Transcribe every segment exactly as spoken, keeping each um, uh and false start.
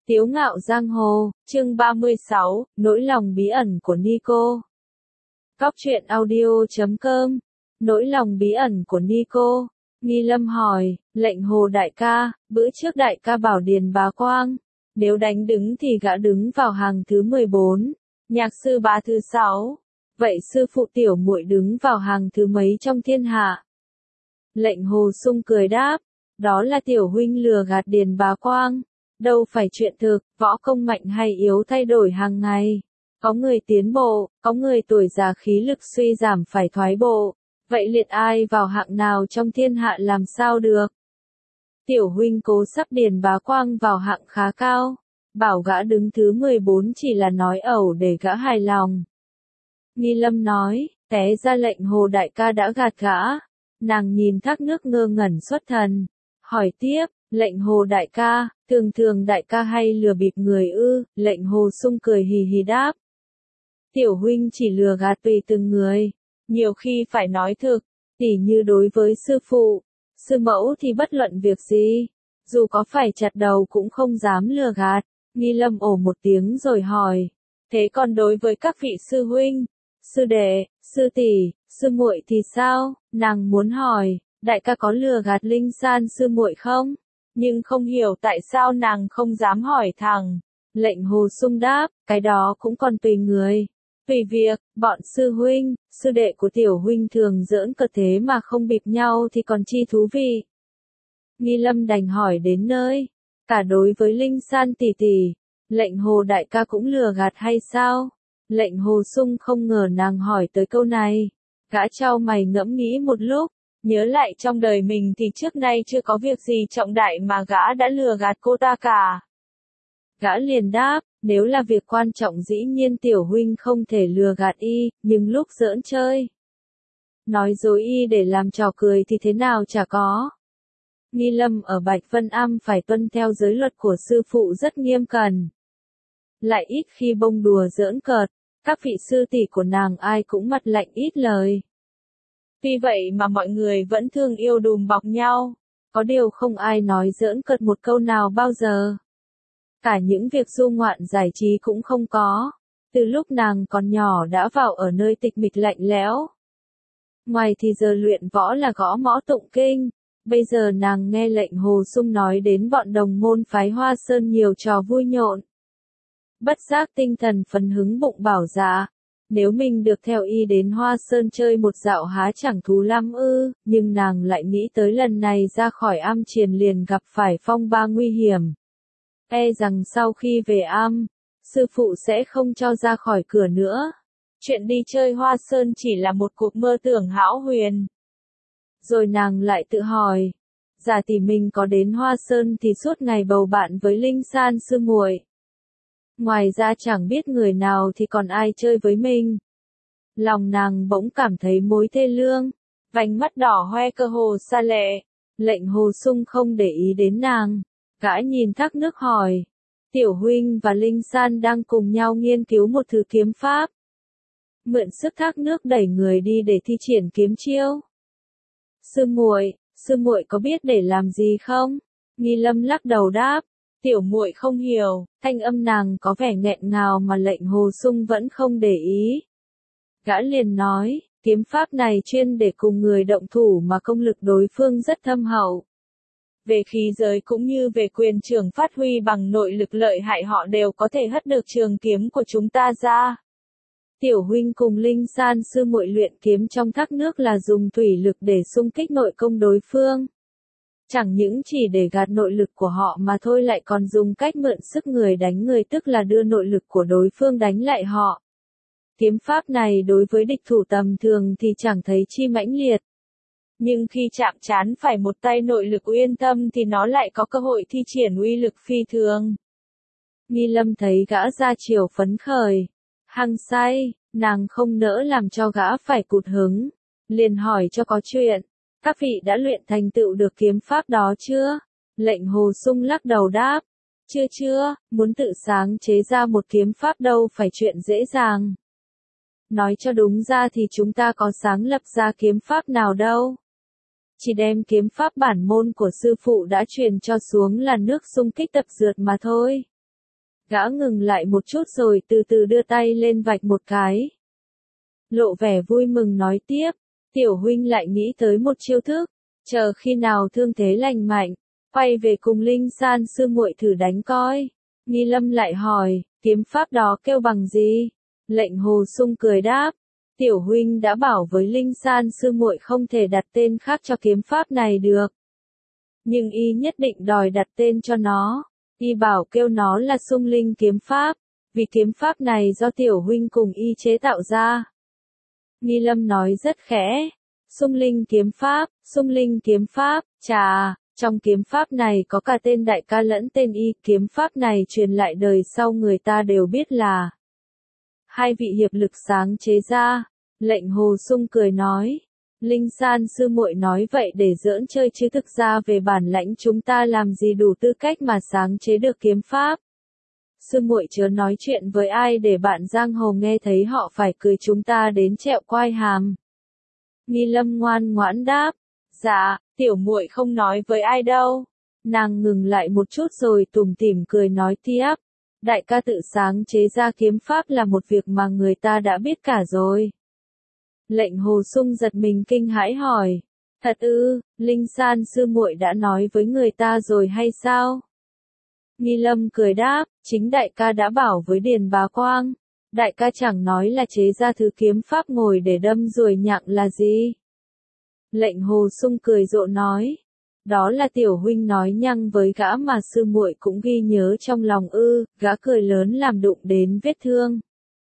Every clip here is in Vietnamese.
Tiếu ngạo giang hồ, chương ba mươi sáu, nỗi lòng bí ẩn của Nico. Cóc truyện audio chấm com, nỗi lòng bí ẩn của Nico. Nghi Lâm hỏi, lệnh hồ đại ca, bữa trước đại ca bảo Điền Bá Quang, nếu đánh đứng thì gã đứng vào hàng thứ mười bốn, nhạc sư bá thứ sáu, vậy sư phụ tiểu muội đứng vào hàng thứ mấy trong thiên hạ? Lệnh hồ sung cười đáp, đó là tiểu huynh lừa gạt Điền Bá Quang. Đâu phải chuyện thực, võ công mạnh hay yếu thay đổi hàng ngày. Có người tiến bộ, có người tuổi già khí lực suy giảm phải thoái bộ. Vậy liệt ai vào hạng nào trong thiên hạ làm sao được? Tiểu huynh cố sắp Điền Bá Quang vào hạng khá cao. Bảo gã đứng thứ mười bốn chỉ là nói ẩu để gã hài lòng. Nghi Lâm nói, té ra lệnh hồ đại ca đã gạt gã. Nàng nhìn thác nước ngơ ngẩn xuất thần. Hỏi tiếp, lệnh hồ đại ca, thường thường đại ca hay lừa bịp người ư? Lệnh hồ sung cười hì hì đáp. Tiểu huynh chỉ lừa gạt tùy từng người, nhiều khi phải nói thực, tỉ như đối với sư phụ, sư mẫu thì bất luận việc gì, dù có phải chặt đầu cũng không dám lừa gạt. Nghi Lâm ồ một tiếng rồi hỏi, thế còn đối với các vị sư huynh, sư đệ, sư tỷ, sư muội thì sao? Nàng muốn hỏi, đại ca có lừa gạt Linh San sư muội không? Nhưng không hiểu tại sao nàng không dám hỏi thẳng. Lệnh hồ sung đáp, cái đó cũng còn tùy người, tùy việc, bọn sư huynh, sư đệ của tiểu huynh thường giỡn cợt thế mà không bịp nhau thì còn chi thú vị. Nghi Lâm đành hỏi đến nơi, cả đối với Linh San tỷ tỷ, lệnh hồ đại ca cũng lừa gạt hay sao? Lệnh hồ sung không ngờ nàng hỏi tới câu này, gã chau mày ngẫm nghĩ một lúc. Nhớ lại trong đời mình thì trước nay chưa có việc gì trọng đại mà gã đã lừa gạt cô ta cả. Gã liền đáp, nếu là việc quan trọng dĩ nhiên tiểu huynh không thể lừa gạt y, nhưng lúc giỡn chơi, nói dối y để làm trò cười thì thế nào chả có. Nghi Lâm ở Bạch Vân Am phải tuân theo giới luật của sư phụ rất nghiêm cẩn. Lại ít khi bông đùa giỡn cợt, các vị sư tỷ của nàng ai cũng mặt lạnh ít lời. Tuy vậy mà mọi người vẫn thương yêu đùm bọc nhau, có điều không ai nói giỡn cợt một câu nào bao giờ. Cả những việc du ngoạn giải trí cũng không có, từ lúc nàng còn nhỏ đã vào ở nơi tịch mịch lạnh lẽo. Ngoài thì giờ luyện võ là gõ mõ tụng kinh, bây giờ nàng nghe lệnh hồ sung nói đến bọn đồng môn phái Hoa Sơn nhiều trò vui nhộn. Bất giác tinh thần phấn hứng bụng bảo dạ. Nếu mình được theo y đến Hoa Sơn chơi một dạo há chẳng thú lắm ư, nhưng nàng lại nghĩ tới lần này ra khỏi am triền liền gặp phải phong ba nguy hiểm. E rằng sau khi về am, sư phụ sẽ không cho ra khỏi cửa nữa. Chuyện đi chơi Hoa Sơn chỉ là một cuộc mơ tưởng hão huyền. Rồi nàng lại tự hỏi, giả tỷ mình có đến Hoa Sơn thì suốt ngày bầu bạn với Linh San sư muội. Ngoài ra chẳng biết người nào thì còn ai chơi với mình. Lòng nàng bỗng cảm thấy mối thê lương, vành mắt đỏ hoe cơ hồ xa lệ. Lệnh hồ sung không để ý đến nàng, gã nhìn thác nước hỏi, tiểu huynh và Linh San đang cùng nhau nghiên cứu một thứ kiếm pháp. Mượn sức thác nước đẩy người đi để thi triển kiếm chiêu. Sư muội, sư muội có biết để làm gì không? Nghi Lâm lắc đầu đáp. Tiểu muội không hiểu, thanh âm nàng có vẻ nghẹn ngào mà lệnh hồ sung vẫn không để ý. Gã liền nói, kiếm pháp này chuyên để cùng người động thủ mà công lực đối phương rất thâm hậu. Về khí giới cũng như về quyền trường phát huy bằng nội lực lợi hại họ đều có thể hất được trường kiếm của chúng ta ra. Tiểu huynh cùng Linh San sư muội luyện kiếm trong thác nước là dùng thủy lực để xung kích nội công đối phương. Chẳng những chỉ để gạt nội lực của họ mà thôi lại còn dùng cách mượn sức người đánh người tức là đưa nội lực của đối phương đánh lại họ. Kiếm pháp này đối với địch thủ tầm thường thì chẳng thấy chi mãnh liệt. Nhưng khi chạm trán phải một tay nội lực uyên thâm thì nó lại có cơ hội thi triển uy lực phi thường. Nghi Lâm thấy gã ra chiều phấn khởi, hăng say, nàng không nỡ làm cho gã phải cụt hứng, liền hỏi cho có chuyện. Các vị đã luyện thành tựu được kiếm pháp đó chưa? Lệnh hồ sung lắc đầu đáp. Chưa chưa, muốn tự sáng chế ra một kiếm pháp đâu phải chuyện dễ dàng. Nói cho đúng ra thì chúng ta có sáng lập ra kiếm pháp nào đâu. Chỉ đem kiếm pháp bản môn của sư phụ đã truyền cho xuống là nước xung kích tập dượt mà thôi. Gã ngừng lại một chút rồi từ từ đưa tay lên vạch một cái. Lộ vẻ vui mừng nói tiếp, tiểu huynh lại nghĩ tới một chiêu thức, chờ khi nào thương thế lành mạnh, quay về cùng Linh San sư muội thử đánh coi. Nghi Lâm lại hỏi, kiếm pháp đó kêu bằng gì? Lệnh Hồ Sung cười đáp, tiểu huynh đã bảo với Linh San sư muội không thể đặt tên khác cho kiếm pháp này được. Nhưng y nhất định đòi đặt tên cho nó, y bảo kêu nó là Sung Linh kiếm pháp, vì kiếm pháp này do tiểu huynh cùng y chế tạo ra. Nghi Lâm nói rất khẽ, Sung Linh kiếm pháp, Sung Linh kiếm pháp, chà, trong kiếm pháp này có cả tên đại ca lẫn tên y, kiếm pháp này truyền lại đời sau người ta đều biết là hai vị hiệp lực sáng chế ra. Lệnh Hồ Sung cười nói, Linh San sư muội nói vậy để giỡn chơi chứ thực ra về bản lãnh chúng ta làm gì đủ tư cách mà sáng chế được kiếm pháp. Sư muội chớ nói chuyện với ai để bạn giang hồ nghe thấy họ phải cười chúng ta đến trẹo quai hàm. Nghi Lâm ngoan ngoãn đáp, dạ, tiểu muội không nói với ai đâu. Nàng ngừng lại một chút rồi tủm tỉm cười nói tiếp, đại ca tự sáng chế ra kiếm pháp là một việc mà người ta đã biết cả rồi. Lệnh Hồ Sung giật mình kinh hãi hỏi, thật ư, Linh San sư muội đã nói với người ta rồi hay sao? Nghi Lâm cười đáp, chính đại ca đã bảo với Điền Bá Quang, đại ca chẳng nói là chế ra thứ kiếm pháp ngồi để đâm ruồi nhặng là gì? Lệnh Hồ Sung cười rộ nói, đó là tiểu huynh nói nhăng với gã mà sư muội cũng ghi nhớ trong lòng ư. Gã cười lớn làm đụng đến vết thương,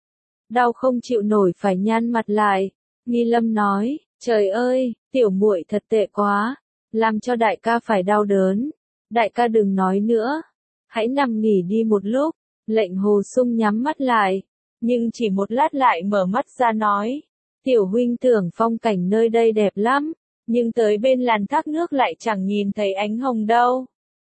đau không chịu nổi phải nhăn mặt lại. Nghi Lâm nói, trời ơi, tiểu muội thật tệ quá, làm cho đại ca phải đau đớn. Đại ca đừng nói nữa, hãy nằm nghỉ đi một lúc. Lệnh Hồ Sung nhắm mắt lại, nhưng chỉ một lát lại mở mắt ra nói, tiểu huynh tưởng phong cảnh nơi đây đẹp lắm, nhưng tới bên làn thác nước lại chẳng nhìn thấy ánh hồng đâu.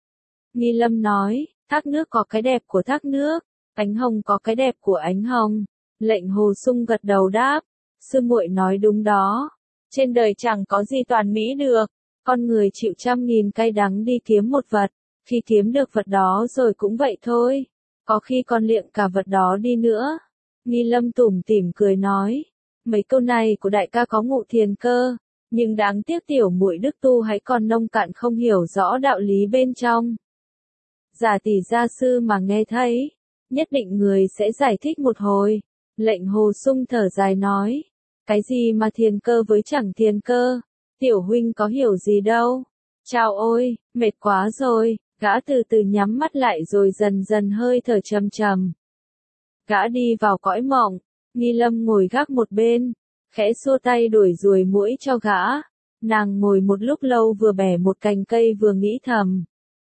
Nghi Lâm nói, thác nước có cái đẹp của thác nước, ánh hồng có cái đẹp của ánh hồng. Lệnh Hồ Sung gật đầu đáp, sư muội nói đúng đó, trên đời chẳng có gì toàn mỹ được, con người chịu trăm nghìn cay đắng đi kiếm một vật, khi kiếm được vật đó rồi cũng vậy thôi, có khi còn liệng cả vật đó đi nữa. Nghi Lâm tủm tỉm cười nói, mấy câu này của đại ca có ngụ thiền cơ, nhưng đáng tiếc tiểu muội đức tu hãy còn nông cạn không hiểu rõ đạo lý bên trong. Giả tỷ gia sư mà nghe thấy, nhất định người sẽ giải thích một hồi. Lệnh Hồ Sung thở dài nói, cái gì mà thiền cơ với chẳng thiền cơ, tiểu huynh có hiểu gì đâu. Chao ôi, mệt quá rồi. Gã từ từ nhắm mắt lại rồi dần dần hơi thở trầm trầm. Gã đi vào cõi mộng, Nghi Lâm ngồi gác một bên, khẽ xua tay đuổi ruồi muỗi cho gã. Nàng ngồi một lúc lâu vừa bẻ một cành cây vừa nghĩ thầm.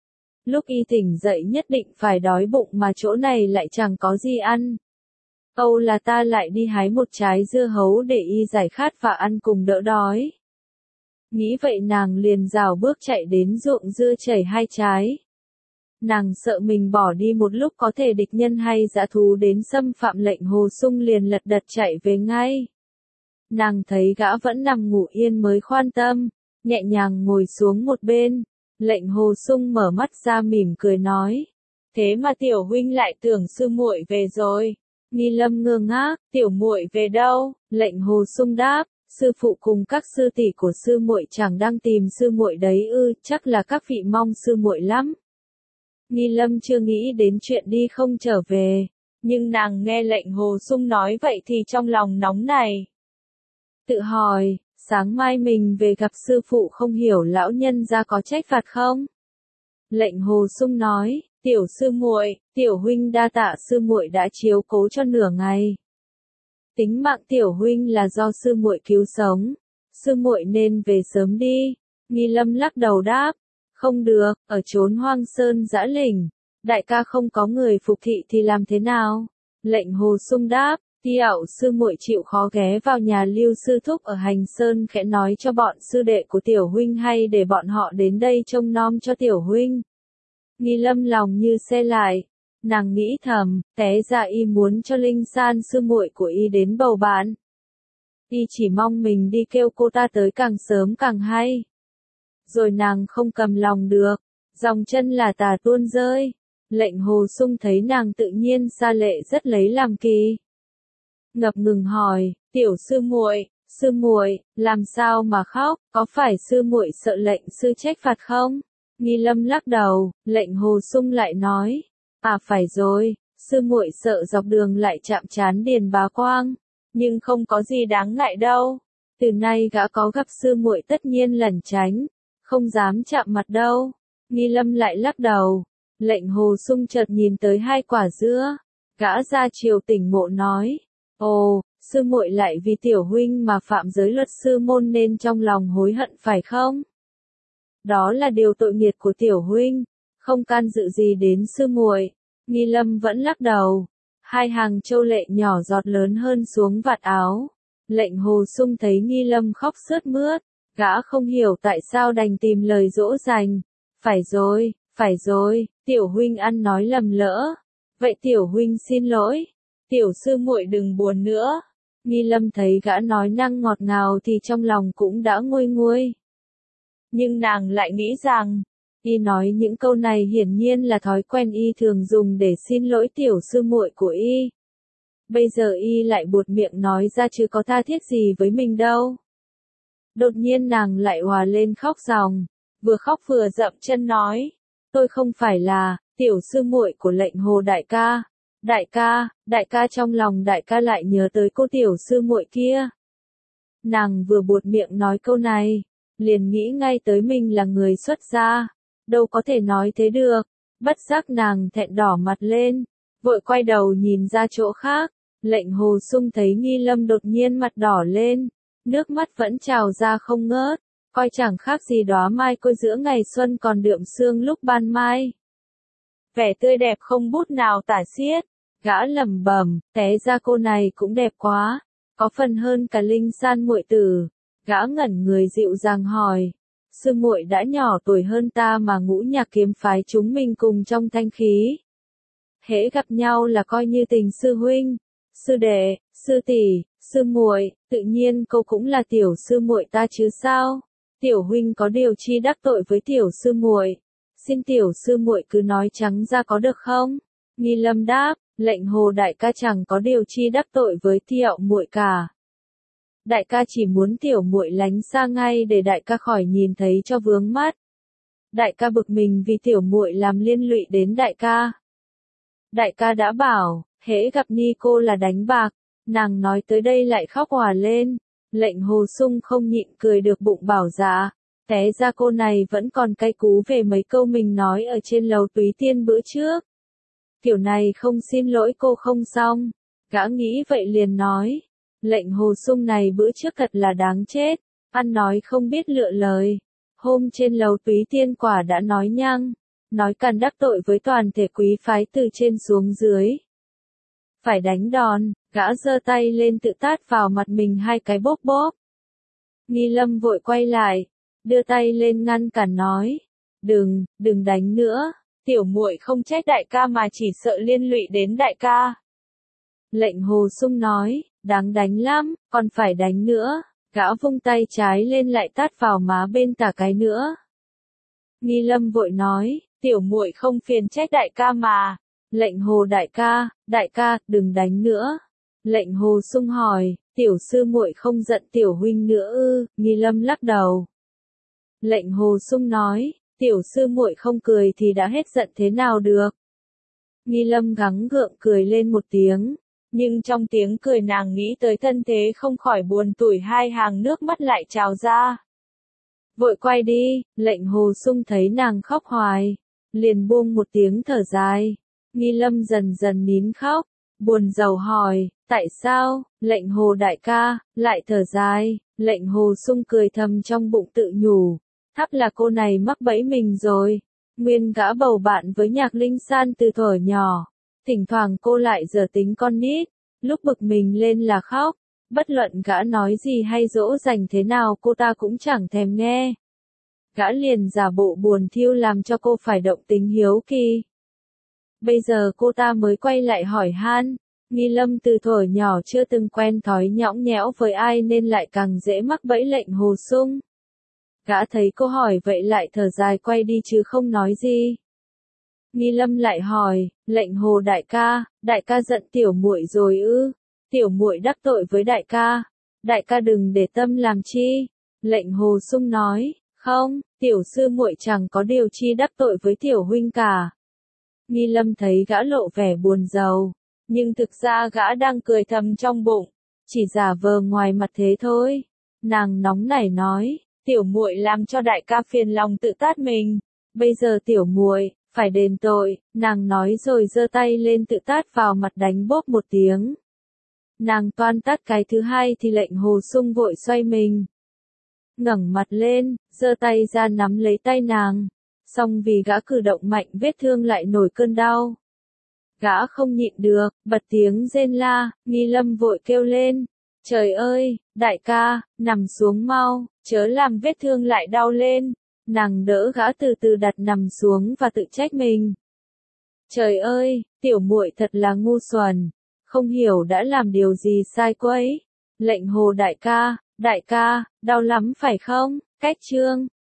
Lúc y tỉnh dậy nhất định phải đói bụng mà chỗ này lại chẳng có gì ăn. Âu là ta lại đi hái một trái dưa hấu để y giải khát và ăn cùng đỡ đói. Nghĩ vậy nàng liền rào bước chạy đến ruộng dưa chảy hai trái. Nàng sợ mình bỏ đi một lúc có thể địch nhân hay dã thú đến xâm phạm. Lệnh Hồ Sung liền lật đật chạy về ngay. Nàng thấy gã vẫn nằm ngủ yên mới khoan tâm, nhẹ nhàng ngồi xuống một bên. Lệnh Hồ Sung mở mắt ra mỉm cười nói, thế mà tiểu huynh lại tưởng sư muội về rồi. Nghi Lâm ngơ ngác, tiểu muội về đâu? Lệnh Hồ Sung đáp, sư phụ cùng các sư tỷ của sư muội chẳng đang tìm sư muội đấy ư? Chắc là các vị mong sư muội lắm. Nghi Lâm chưa nghĩ đến chuyện đi không trở về, nhưng nàng nghe lệnh Hồ Sung nói vậy thì trong lòng nóng này. Tự hỏi, sáng mai mình về gặp sư phụ không hiểu lão nhân gia có trách phạt không? Lệnh Hồ Sung nói, tiểu sư muội, tiểu huynh đa tạ sư muội đã chiếu cố cho nửa ngày. Tính mạng tiểu huynh là do sư muội cứu sống, sư muội nên về sớm đi. Nghi Lâm lắc đầu đáp, không được, ở chốn hoang sơn dã lĩnh, đại ca không có người phục thị thì làm thế nào? Lệnh Hồ Sung đáp, tiểu sư muội chịu khó ghé vào nhà Lưu sư thúc ở Hành Sơn khẽ nói cho bọn sư đệ của tiểu huynh hay để bọn họ đến đây trông nom cho tiểu huynh. Nghi Lâm lòng như xe lại, nàng nghĩ thầm, té ra y muốn cho Linh San sư muội của y đến bầu bạn. Y chỉ mong mình đi kêu cô ta tới càng sớm càng hay. Rồi nàng không cầm lòng được, dòng chân là tà tuôn rơi. Lệnh Hồ Sung thấy nàng tự nhiên ra lệ rất lấy làm kỳ. Ngập ngừng hỏi, tiểu sư muội, sư muội, làm sao mà khóc, có phải sư muội sợ lệnh sư trách phạt không? Nghi Lâm lắc đầu, Lệnh Hồ Sung lại nói, à phải rồi, sư muội sợ dọc đường lại chạm trán Điền Bá Quang, nhưng không có gì đáng ngại đâu. Từ nay gã có gặp sư muội tất nhiên lẩn tránh, không dám chạm mặt đâu. Nghi Lâm lại lắc đầu. Lệnh Hồ Sung chợt nhìn tới hai quả dứa, gã ra chiều tỉnh ngộ nói, ồ, sư muội lại vì tiểu huynh mà phạm giới luật sư môn nên trong lòng hối hận phải không? Đó là điều tội nghiệt của tiểu huynh, không can dự gì đến sư muội. Nghi Lâm vẫn lắc đầu, hai hàng châu lệ nhỏ giọt lớn hơn xuống vạt áo. Lệnh Hồ Sung thấy Nghi Lâm khóc sướt mướt, gã không hiểu tại sao đành tìm lời dỗ dành. Phải rồi, phải rồi, tiểu huynh ăn nói lầm lỡ. Vậy tiểu huynh xin lỗi, tiểu sư muội đừng buồn nữa. Nghi Lâm thấy gã nói năng ngọt ngào thì trong lòng cũng đã nguôi nguôi. Nhưng nàng lại nghĩ rằng, y nói những câu này hiển nhiên là thói quen y thường dùng để xin lỗi tiểu sư muội của y. Bây giờ y lại buột miệng nói ra chứ có tha thiết gì với mình đâu. Đột nhiên nàng lại òa lên khóc ròng, vừa khóc vừa dậm chân nói, tôi không phải là tiểu sư muội của Lệnh Hồ đại ca. Đại ca, đại ca, trong lòng đại ca lại nhớ tới cô tiểu sư muội kia. Nàng vừa buột miệng nói câu này, liền nghĩ ngay tới mình là người xuất gia, đâu có thể nói thế được. Bất giác nàng thẹn đỏ mặt lên, vội quay đầu nhìn ra chỗ khác. Lệnh Hồ Sung thấy Nghi Lâm đột nhiên mặt đỏ lên, nước mắt vẫn trào ra không ngớt, coi chẳng khác gì đóa mai cô giữa ngày xuân còn đượm sương lúc ban mai. Vẻ tươi đẹp không bút nào tả xiết, gã lẩm bẩm, té ra cô này cũng đẹp quá, có phần hơn cả Linh San muội tử. Gã ngẩn người dịu dàng hỏi, sư muội đã nhỏ tuổi hơn ta mà Ngũ Nhạc kiếm phái chúng mình cùng trong thanh khí. Hễ gặp nhau là coi như tình sư huynh, sư đệ, sư tỷ, sư muội, tự nhiên cô cũng là tiểu sư muội ta chứ sao? Tiểu huynh có điều chi đắc tội với tiểu sư muội, xin tiểu sư muội cứ nói trắng ra có được không? Nghi Lâm đáp, Lệnh Hồ đại ca chẳng có điều chi đắc tội với tiểu muội cả. Đại ca chỉ muốn tiểu muội lánh xa ngay để đại ca khỏi nhìn thấy cho vướng mắt. Đại ca bực mình vì tiểu muội làm liên lụy đến đại ca. Đại ca đã bảo, hễ gặp Ni cô là đánh bạc. Nàng nói tới đây lại khóc òa lên. Lệnh Hồ Sung không nhịn cười được bụng bảo dạ. Té ra cô này vẫn còn cay cú về mấy câu mình nói ở trên lầu Túy Tiên bữa trước. Kiểu này không xin lỗi cô không xong. Gã nghĩ vậy liền nói. Lệnh Hồ Sung này bữa trước thật là đáng chết. Ăn nói không biết lựa lời. Hôm trên lầu Túy Tiên quả đã nói nhăng. Nói càn đắc tội với toàn thể quý phái từ trên xuống dưới. Phải đánh đòn, gã giơ tay lên tự tát vào mặt mình hai cái bóp bóp. Nghi Lâm vội quay lại, đưa tay lên ngăn cản nói, đừng, đừng đánh nữa, tiểu muội không trách đại ca mà chỉ sợ liên lụy đến đại ca. Lệnh Hồ Sung nói, đáng đánh lắm, còn phải đánh nữa, gã vung tay trái lên lại tát vào má bên tả cái nữa. Nghi Lâm vội nói, tiểu muội không phiền trách đại ca mà. Lệnh Hồ đại ca, đại ca, đừng đánh nữa. Lệnh Hồ Sung hỏi, tiểu sư muội không giận tiểu huynh nữa ư? Nghi Lâm lắc đầu. Lệnh Hồ Sung nói, tiểu sư muội không cười thì đã hết giận thế nào được? Nghi Lâm gắng gượng cười lên một tiếng, nhưng trong tiếng cười nàng nghĩ tới thân thế không khỏi buồn tủi, hai hàng nước mắt lại trào ra. Vội quay đi, Lệnh Hồ Sung thấy nàng khóc hoài, liền buông một tiếng thở dài. Nghi Lâm dần dần nín khóc, buồn rầu hỏi, tại sao? Lệnh Hồ đại ca, lại thở dài. Lệnh Hồ Sung cười thầm trong bụng tự nhủ, thắc là cô này mắc bẫy mình rồi. Nguyên gã bầu bạn với Nhạc Linh San từ thuở nhỏ, thỉnh thoảng cô lại giở tính con nít, lúc bực mình lên là khóc, bất luận gã nói gì hay dỗ dành thế nào cô ta cũng chẳng thèm nghe. Gã liền giả bộ buồn thiu làm cho cô phải động tính hiếu kỳ. Bây giờ cô ta mới quay lại hỏi han. Nghi Lâm từ thuở nhỏ chưa từng quen thói nhõng nhẽo với ai nên lại càng dễ mắc bẫy Lệnh Hồ Sung. Gã thấy cô hỏi vậy lại thở dài quay đi chứ không nói gì. Nghi Lâm lại hỏi, lệnh Hồ đại ca, đại ca giận tiểu muội rồi ư? Tiểu muội đắc tội với đại ca, đại ca đừng để tâm làm chi. Lệnh Hồ Sung nói, không, tiểu sư muội chẳng có điều chi đắc tội với tiểu huynh cả. Nghi Lâm thấy gã lộ vẻ buồn rầu, nhưng thực ra gã đang cười thầm trong bụng, chỉ giả vờ ngoài mặt thế thôi. Nàng nóng nảy nói, tiểu muội làm cho đại ca phiền lòng tự tát mình, bây giờ tiểu muội phải đền tội. Nàng nói rồi giơ tay lên tự tát vào mặt đánh bốp một tiếng. Nàng toan tát cái thứ hai thì lệnh Hồ Sung vội xoay mình, ngẩng mặt lên, giơ tay ra nắm lấy tay nàng. Song vì gã cử động mạnh vết thương lại nổi cơn đau. Gã không nhịn được, bật tiếng rên la. Nghi Lâm vội kêu lên, trời ơi, đại ca, nằm xuống mau, chớ làm vết thương lại đau lên. Nàng đỡ gã từ từ đặt nằm xuống và tự trách mình. Trời ơi, tiểu muội thật là ngu xuẩn, không hiểu đã làm điều gì sai quấy. Lệnh Hồ đại ca, đại ca, đau lắm phải không? Cách chương